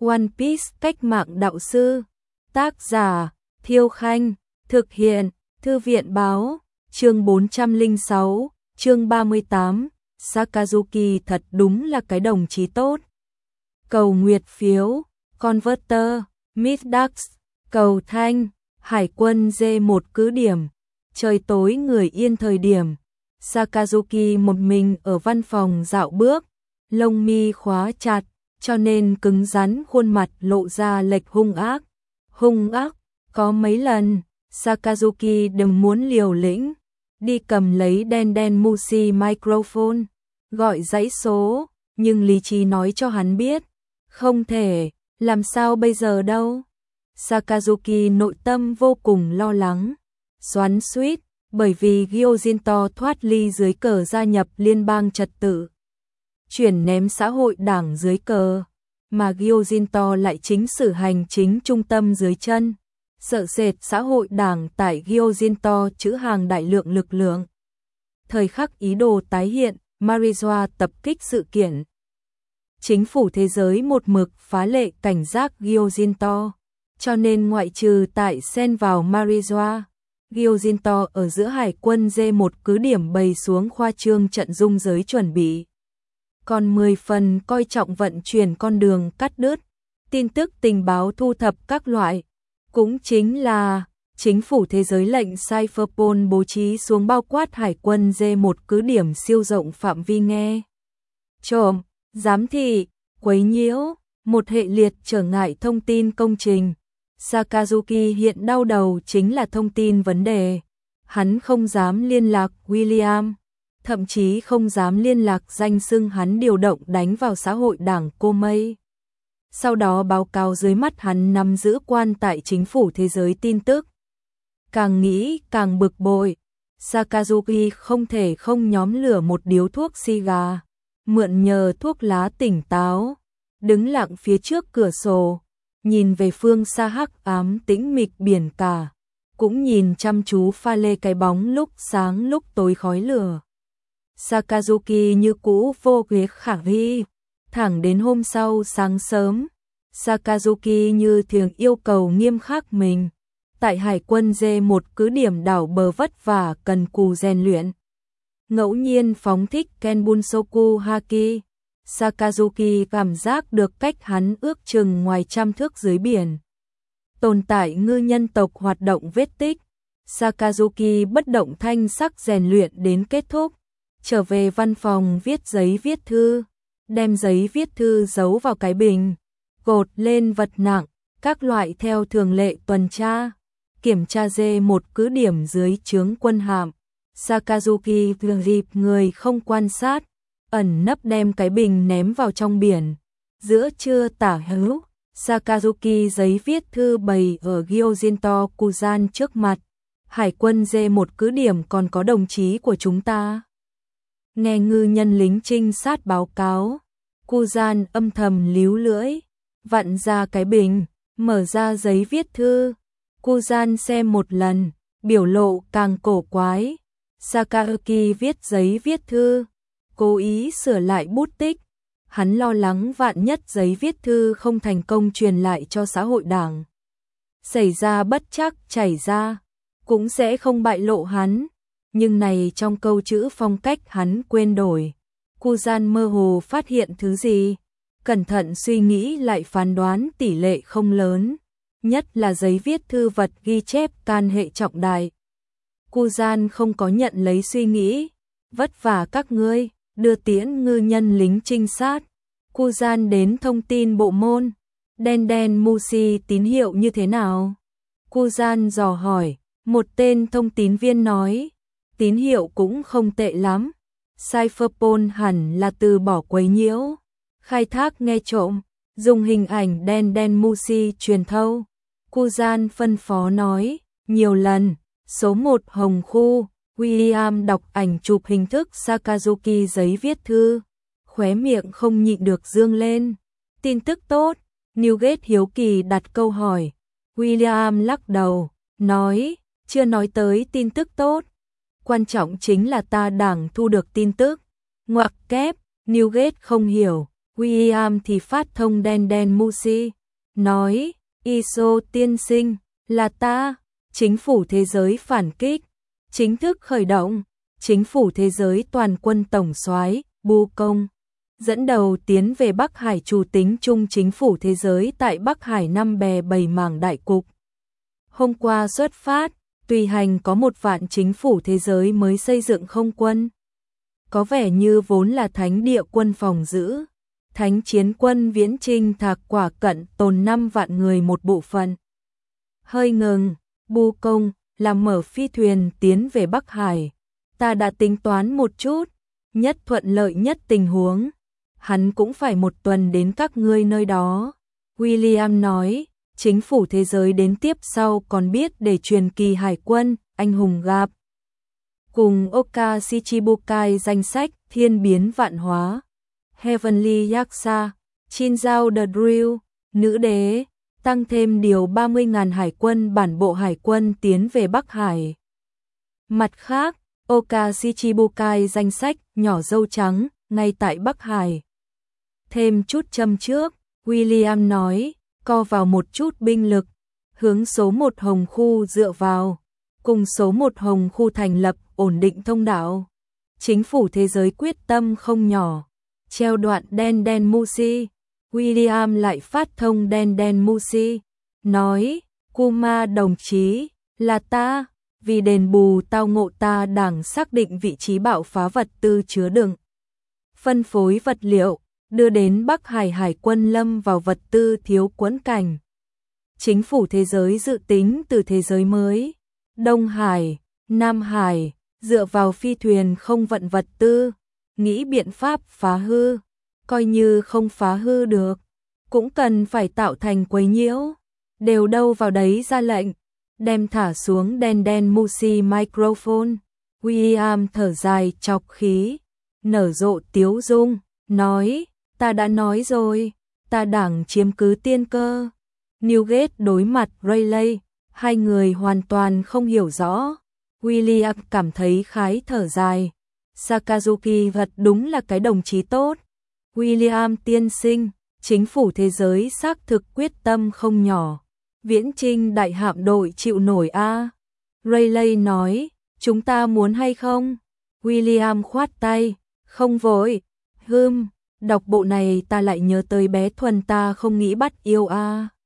One Piece cách mạng đạo sư. Tác giả Thiêu Khanh. Thực hiện Thư viện báo. Chương 406, chương 38. Sakazuki thật đúng là cái đồng chí tốt. Cầu nguyệt phiếu, Converter, Middax, cầu thanh, Hải quân D1 cứ điểm. Trời tối người yên thời điểm. Sakazuki một mình ở văn phòng dạo bước, lông mi khóa chặt, cho nên cứng rắn khuôn mặt lộ ra lệch hung ác. Hung ác, có mấy lần, Sakazuki đừng muốn liều lĩnh, đi cầm lấy đen Mushi microphone, gọi dãy số, nhưng lý trí nói cho hắn biết, không thể, làm sao bây giờ đâu. Sakazuki nội tâm vô cùng lo lắng, xoắn xuýt, bởi vì Gyojinto thoát ly dưới cờ gia nhập liên bang trật tự, chuyển ném xã hội đảng dưới cờ, mà Gyojinto lại chính sử hành chính trung tâm dưới chân. Sợ sệt xã hội đảng tại Gyojinto trữ hàng đại lượng lực lượng. Thời khắc ý đồ tái hiện, Marijoa tập kích sự kiện. Chính phủ thế giới một mực phá lệ cảnh giác Gyojinto, cho nên ngoại trừ tại xen vào Marijoa, Gyojinto ở giữa hải quân D1 cứ điểm bày xuống khoa trương trận dung giới chuẩn bị. Còn 10 phần coi trọng vận chuyển con đường cắt đứt, tin tức tình báo thu thập các loại. Cũng chính là, chính phủ thế giới lệnh Cypherpol bố trí xuống bao quát hải quân D1 cứ điểm siêu rộng phạm vi nghe. Trộm, giám thị, quấy nhiễu, một hệ liệt trở ngại thông tin công trình. Sakazuki hiện đau đầu chính là thông tin vấn đề. Hắn không dám liên lạc William, thậm chí không dám liên lạc danh xưng hắn điều động đánh vào xã hội đảng cô Mây. Sau đó báo cáo dưới mắt hắn nắm giữ quan tại chính phủ thế giới tin tức. Càng nghĩ càng bực bội, Sakazuki không thể không nhóm lửa một điếu thuốc xì gà, mượn nhờ thuốc lá tỉnh táo, đứng lặng phía trước cửa sổ, nhìn về phương xa hắc ám tĩnh mịch biển cả, cũng nhìn chăm chú pha lê cái bóng lúc sáng lúc tối khói lửa. Sakazuki như cũ vô ghế khả vi. Thẳng đến hôm sau sáng sớm, Sakazuki như thường yêu cầu nghiêm khắc mình. Tại hải quân D1 cứ điểm đảo bờ vất vả cần cù rèn luyện. Ngẫu nhiên phóng thích Kenbunsoku Haki, Sakazuki cảm giác được cách hắn ước chừng ngoài trăm thước dưới biển. Tồn tại ngư nhân tộc hoạt động vết tích. Sakazuki bất động thanh sắc rèn luyện đến kết thúc. Trở về văn phòng viết giấy viết thư. Đem giấy viết thư giấu vào cái bình, gột lên vật nặng, các loại theo thường lệ tuần tra, kiểm tra D1 cứ điểm dưới trướng quân hạm. Sakazuki vừa dịp người không quan sát, ẩn nấp đem cái bình ném vào trong biển. Giữa trưa tả hữu, Sakazuki giấy viết thư bày ở Gyojinto Kuzan trước mặt. Hải quân D1 cứ điểm còn có đồng chí của chúng ta. Nghe ngư nhân lính trinh sát báo cáo, Kuzan âm thầm líu lưỡi, vặn ra cái bình, mở ra giấy viết thư. Kuzan xem một lần, biểu lộ càng cổ quái. Sakazuki viết giấy viết thư, cố ý sửa lại bút tích. Hắn lo lắng vạn nhất giấy viết thư không thành công truyền lại cho xã hội đảng. Xảy ra bất trắc chảy ra, cũng sẽ không bại lộ hắn. Nhưng này trong câu chữ phong cách hắn quên đổi. Kuzan mơ hồ phát hiện thứ gì, cẩn thận suy nghĩ lại phán đoán tỷ lệ không lớn, nhất là giấy viết thư vật ghi chép can hệ trọng đại. Kuzan không có nhận lấy suy nghĩ, vất vả các ngươi, đưa tiễn ngư nhân lính trinh sát. Kuzan đến thông tin bộ môn, đen Mushi tín hiệu như thế nào? Kuzan dò hỏi, một tên thông tín viên nói, tín hiệu cũng không tệ lắm. Cypherpol hẳn là từ bỏ quấy nhiễu, khai thác nghe trộm, dùng hình ảnh đen Mushi truyền thâu. Kuzan phân phó nói, nhiều lần, số 1 Hồng Khu, William đọc ảnh chụp hình thức Sakazuki giấy viết thư, khóe miệng không nhịn được dương lên. Tin tức tốt, Newgate hiếu kỳ đặt câu hỏi. William lắc đầu, nói, chưa nói tới tin tức tốt. Quan trọng chính là ta đảng thu được tin tức. Ngoặc kép, Newgate không hiểu, William thì phát thông đen đen Musi, nói, Iso tiên sinh, là ta, chính phủ thế giới phản kích, chính thức khởi động, chính phủ thế giới toàn quân tổng soái Bu Công, dẫn đầu tiến về Bắc Hải chủ tính chung chính phủ thế giới tại Bắc Hải 5 bè 7 mảng đại cục. Hôm qua xuất phát, tùy hành có 1 vạn chính phủ thế giới mới xây dựng không quân. Có vẻ như vốn là thánh địa quân phòng giữ, thánh chiến quân viễn trinh thạc quả cận tồn 5 vạn người một bộ phận. Hơi ngừng, Bu Công, làm mở phi thuyền tiến về Bắc Hải. Ta đã tính toán một chút, nhất thuận lợi nhất tình huống. Hắn cũng phải 1 tuần đến các ngươi nơi đó. William nói, chính phủ thế giới đến tiếp sau còn biết để truyền kỳ hải quân, anh hùng gặp. Cùng Oka Shichibukai danh sách thiên biến vạn hóa. Heavenly Yaksa, Shinzao the Drill, nữ đế, tăng thêm điều 30.000 hải quân bản bộ hải quân tiến về Bắc Hải. Mặt khác, Oka Shichibukai danh sách nhỏ dâu trắng ngay tại Bắc Hải. Thêm chút châm trước, William nói, co vào một chút binh lực, hướng số 1 Hồng khu dựa vào, cùng số 1 Hồng khu thành lập ổn định thông đạo. Chính phủ thế giới quyết tâm không nhỏ. Treo đoạn đen đen Musi, William lại phát thông đen đen Musi, nói, Kuma đồng chí, là ta, vì đền bù tao ngộ ta đảng xác định vị trí bạo phá vật tư chứa đựng. Phân phối vật liệu, đưa đến Bắc Hải hải quân lâm vào vật tư thiếu quẫn cảnh. Chính phủ thế giới dự tính từ thế giới mới, Đông Hải, Nam Hải, dựa vào phi thuyền không vận vật tư, nghĩ biện pháp phá hư, coi như không phá hư được, cũng cần phải tạo thành quấy nhiễu, đều đâu vào đấy ra lệnh, đem thả xuống đen đen Musi microphone. William thở dài chọc khí, nở rộ tiếu dung, nói, ta đã nói rồi, ta đảng chiếm cứ tiên cơ. Newgate đối mặt Rayleigh, hai người hoàn toàn không hiểu rõ. William cảm thấy khái thở dài. Sakazuki thật đúng là cái đồng chí tốt. William tiên sinh, chính phủ thế giới xác thực quyết tâm không nhỏ. Viễn Trinh đại hạm đội chịu nổi a. Rayleigh nói, chúng ta muốn hay không? William khoát tay, không vội. Đọc bộ này ta lại nhớ tới bé Thuần ta không nghĩ bắt yêu a.